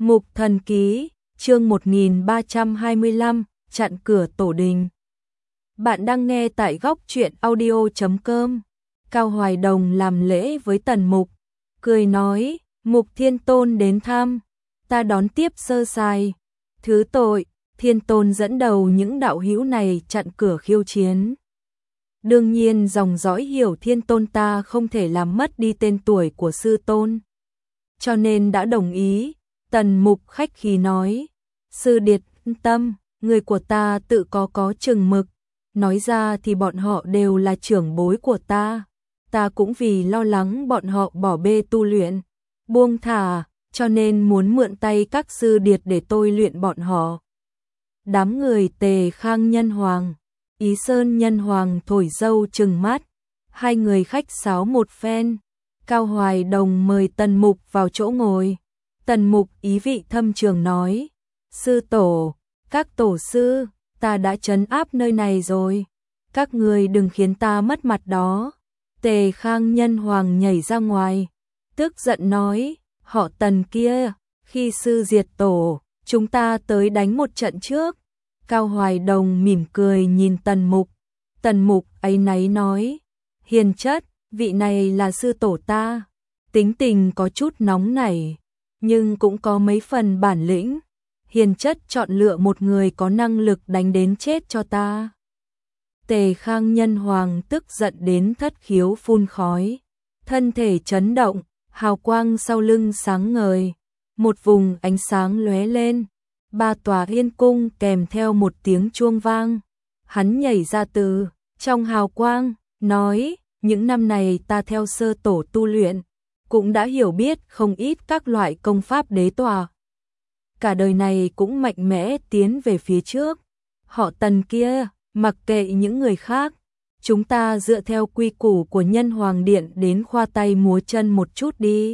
Mục Thần Ký, chương 1325, chặn cửa tổ đình. Bạn đang nghe tại góc truyện audio.com. Cao Hoài Đồng làm lễ với Tần Mục, cười nói, Mục Thiên Tôn đến thăm, ta đón tiếp sơ sài. Thứ tội, Thiên Tôn dẫn đầu những đạo hữu này chặn cửa khiêu chiến. Đương nhiên dòng dõi Hiểu Thiên Tôn ta không thể làm mất đi tên tuổi của sư tôn, cho nên đã đồng ý. Tần Mục khách khí nói, sư điệt yên tâm, người của ta tự có chừng mực, nói ra thì bọn họ đều là trưởng bối của ta cũng vì lo lắng bọn họ bỏ bê tu luyện, buông thả, cho nên muốn mượn tay các sư điệt để tôi luyện bọn họ. Đám người Tề Khang Nhân Hoàng, Ý Sơn Nhân Hoàng thổi dâu trừng mắt, hai người khách sáo một phen. Cao Hoài Đồng mời Tần Mục vào chỗ ngồi. Tần Mục ý vị thâm trường nói, sư tổ, các tổ sư, ta đã trấn áp nơi này rồi, các người đừng khiến ta mất mặt đó. Tề Khang Nhân Hoàng nhảy ra ngoài, tức giận nói, họ Tần kia, khi sư diệt tổ, chúng ta tới đánh một trận trước. Cao Hoài Đồng mỉm cười nhìn Tần Mục áy náy nói, hiền chất, vị này là sư tổ ta, tính tình có chút nóng nảy, nhưng cũng có mấy phần bản lĩnh, hiền chất chọn lựa một người có năng lực đánh đến chết cho ta. Tề Khang Nhân Hoàng tức giận đến thất khiếu phun khói, thân thể chấn động, hào quang sau lưng sáng ngời, một vùng ánh sáng lóe lên, ba tòa Yên Cung kèm theo một tiếng chuông vang. Hắn nhảy ra từ trong hào quang, nói, những năm này ta theo sư tổ tu luyện, cũng đã hiểu biết không ít các loại công pháp đế tòa. Cả đời này cũng mạnh mẽ tiến về phía trước. Họ Tần kia, mặc kệ những người khác, chúng ta dựa theo quy củ của Nhân Hoàng Điện đến khoa tay múa chân một chút đi.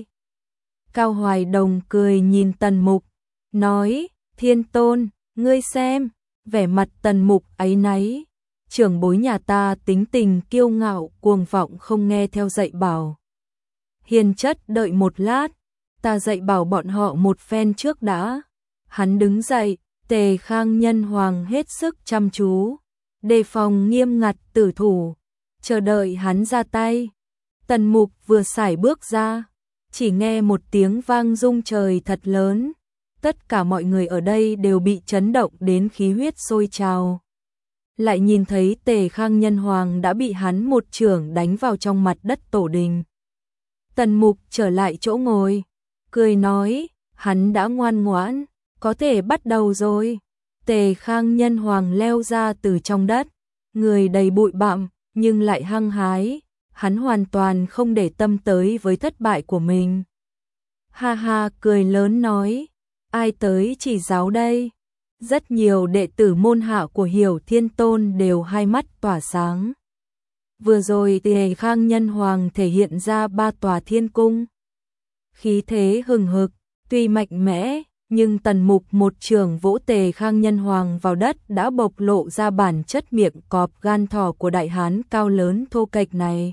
Cao Hoài Đồng cười nhìn Tần Mục, nói, Thiên Tôn, ngươi xem, vẻ mặt Tần Mục áy náy, trưởng bối nhà ta tính tình kiêu ngạo cuồng vọng không nghe theo dạy bảo. Hiền chất đợi một lát, ta dạy bảo bọn họ một phen trước đã. Hắn đứng dậy, Tề Khang Nhân Hoàng hết sức chăm chú, đề phòng nghiêm ngặt tử thủ, chờ đợi hắn ra tay. Tần Mục vừa sải bước ra, chỉ nghe một tiếng vang rung trời thật lớn, tất cả mọi người ở đây đều bị chấn động đến khí huyết sôi trào. Lại nhìn thấy Tề Khang Nhân Hoàng đã bị hắn một chưởng đánh vào trong mặt đất tổ đình. Tần Mục trở lại chỗ ngồi, cười nói, hắn đã ngoan ngoãn, có thể bắt đầu rồi. Tề Khang Nhân Hoàng leo ra từ trong đất, người đầy bụi bặm nhưng lại hăng hái, hắn hoàn toàn không để tâm tới với thất bại của mình. Ha ha cười lớn nói, ai tới chỉ giáo đây? Rất nhiều đệ tử môn hạ của Hiểu Thiên Tôn đều hai mắt tỏa sáng. Vừa rồi Tề Khang Nhân Hoàng thể hiện ra ba tòa thiên cung, khí thế hừng hực, tuy mạnh mẽ, nhưng Tần Mục một chưởng vỗ Tề Khang Nhân Hoàng vào đất đã bộc lộ ra bản chất miệng cọp gan thỏ của đại hán cao lớn thô kệch này.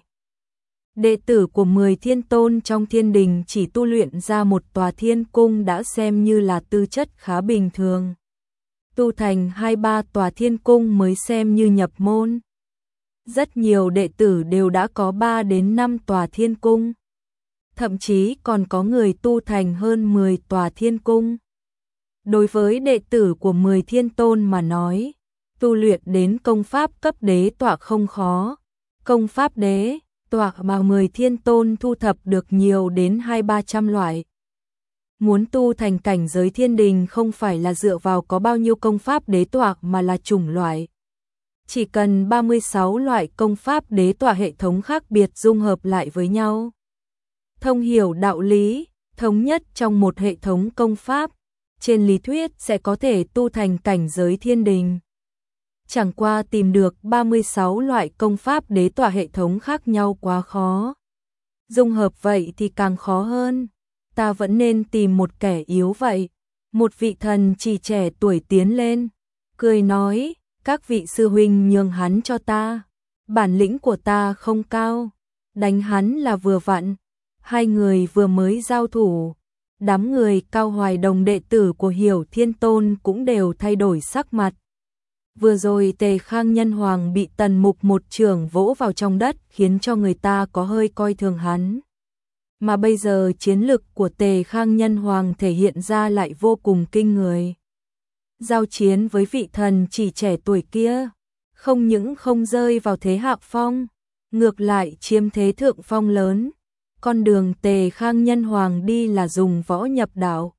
Đệ tử của 10 thiên tôn trong thiên đình chỉ tu luyện ra một tòa thiên cung đã xem như là tư chất khá bình thường. Tu thành 2-3 tòa thiên cung mới xem như nhập môn. Rất nhiều đệ tử đều đã có 3 đến 5 tòa thiên cung. Thậm chí còn có người tu thành hơn 10 tòa thiên cung. Đối với đệ tử của 10 thiên tôn mà nói, tu luyện đến công pháp cấp đế tọa không khó. Công pháp đế tọa mà 10 thiên tôn thu thập được nhiều đến 200-300 loại. Muốn tu thành cảnh giới thiên đình không phải là dựa vào có bao nhiêu công pháp đế tọa mà là chủng loại. Chỉ cần 36 loại công pháp đế tọa hệ thống khác biệt dung hợp lại với nhau, thông hiểu đạo lý, thống nhất trong một hệ thống công pháp, trên lý thuyết sẽ có thể tu thành cảnh giới thiên đình. Chẳng qua tìm được 36 loại công pháp đế tọa hệ thống khác nhau quá khó. Dung hợp vậy thì càng khó hơn. Ta vẫn nên tìm một kẻ yếu vậy. Một vị thần chỉ trẻ tuổi tiến lên, cười nói, các vị sư huynh nhường hắn cho ta. Bản lĩnh của ta không cao, đánh hắn là vừa vặn. Hai người vừa mới giao thủ, Đám người Cao Hoài Đồng đệ tử của Hiểu Thiên Tôn cũng đều thay đổi sắc mặt. Vừa rồi Tề Khang Nhân Hoàng bị Tần Mục một chưởng vỗ vào trong đất khiến cho người ta có hơi coi thường hắn. Mà bây giờ chiến lực của Tề Khang Nhân Hoàng thể hiện ra lại vô cùng kinh người. Giao chiến với vị thần chỉ trẻ tuổi kia, không những không rơi vào thế hạ phong, ngược lại chiếm thế thượng phong lớn. Con đường Tề Khang Nhân Hoàng đi là dùng võ nhập đạo,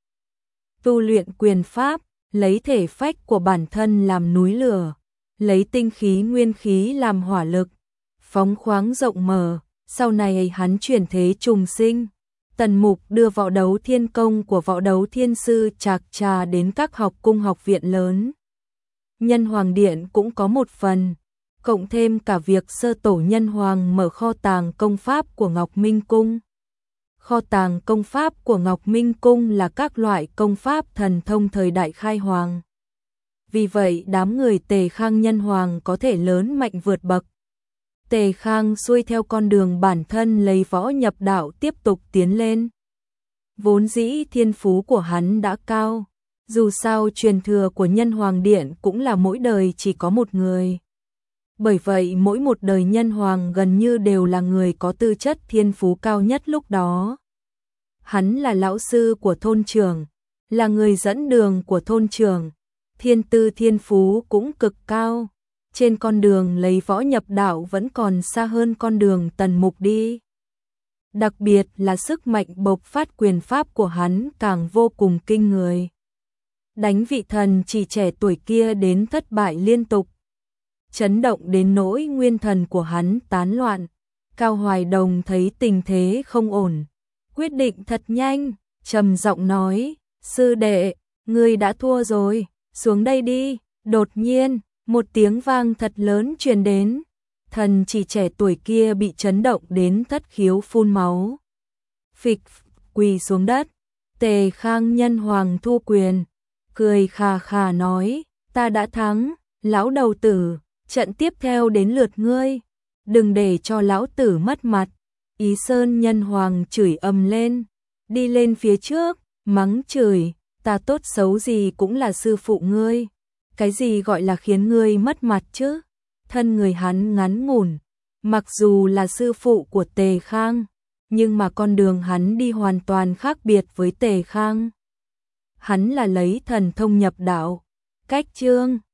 tu luyện quyền pháp, lấy thể phách của bản thân làm núi lửa, lấy tinh khí nguyên khí làm hỏa lực, phóng khoáng rộng mở. Sau này hắn chuyển thế trùng sinh, Tần Mục đưa võ đấu thiên công của võ đấu thiên sư Trạc Trà đến các học cung học viện lớn. Nhân Hoàng Điện cũng có một phần, cộng thêm cả việc sơ tổ Nhân Hoàng mở kho tàng công pháp của Ngọc Minh Cung. Kho tàng công pháp của Ngọc Minh Cung là các loại công pháp thần thông thời đại khai hoàng. Vì vậy đám người Tề Khang Nhân Hoàng có thể lớn mạnh vượt bậc. Tề Khang xuôi theo con đường bản thân lấy võ nhập đạo tiếp tục tiến lên. Vốn dĩ thiên phú của hắn đã cao, dù sao truyền thừa của Nhân Hoàng Điện cũng là mỗi đời chỉ có một người. Bởi vậy mỗi một đời Nhân Hoàng gần như đều là người có tư chất thiên phú cao nhất lúc đó. Hắn là lão sư của thôn trưởng, là người dẫn đường của thôn trưởng, thiên tư thiên phú cũng cực cao. Trên con đường lấy võ nhập đạo vẫn còn xa hơn con đường Tần Mục đi. Đặc biệt là sức mạnh bộc phát quyền pháp của hắn càng vô cùng kinh người. Đánh vị thần chỉ trẻ tuổi kia đến thất bại liên tục, chấn động đến nỗi nguyên thần của hắn tán loạn. Cao Hoài Đồng thấy tình thế không ổn, quyết định thật nhanh, trầm giọng nói, sư đệ, ngươi đã thua rồi, xuống đây đi. Đột nhiên, một tiếng vang thật lớn truyền đến, thần chỉ trẻ tuổi kia bị chấn động đến thất khiếu phun máu. Phịch, quỳ xuống đất. Tề Khang Nhân Hoàng thu quyền, cười khà khà nói, ta đã thắng, lão đầu tử, trận tiếp theo đến lượt ngươi, đừng để cho lão tử mất mặt. Ý Sơn Nhân Hoàng chửi ầm lên, đi lên phía trước, mắng chửi, ta tốt xấu gì cũng là sư phụ ngươi. Cái gì gọi là khiến ngươi mất mặt chứ? Thân người hắn ngắn ngủn, mặc dù là sư phụ của Tề Khang, nhưng mà con đường hắn đi hoàn toàn khác biệt với Tề Khang. Hắn là lấy thần thông nhập đạo, cách chương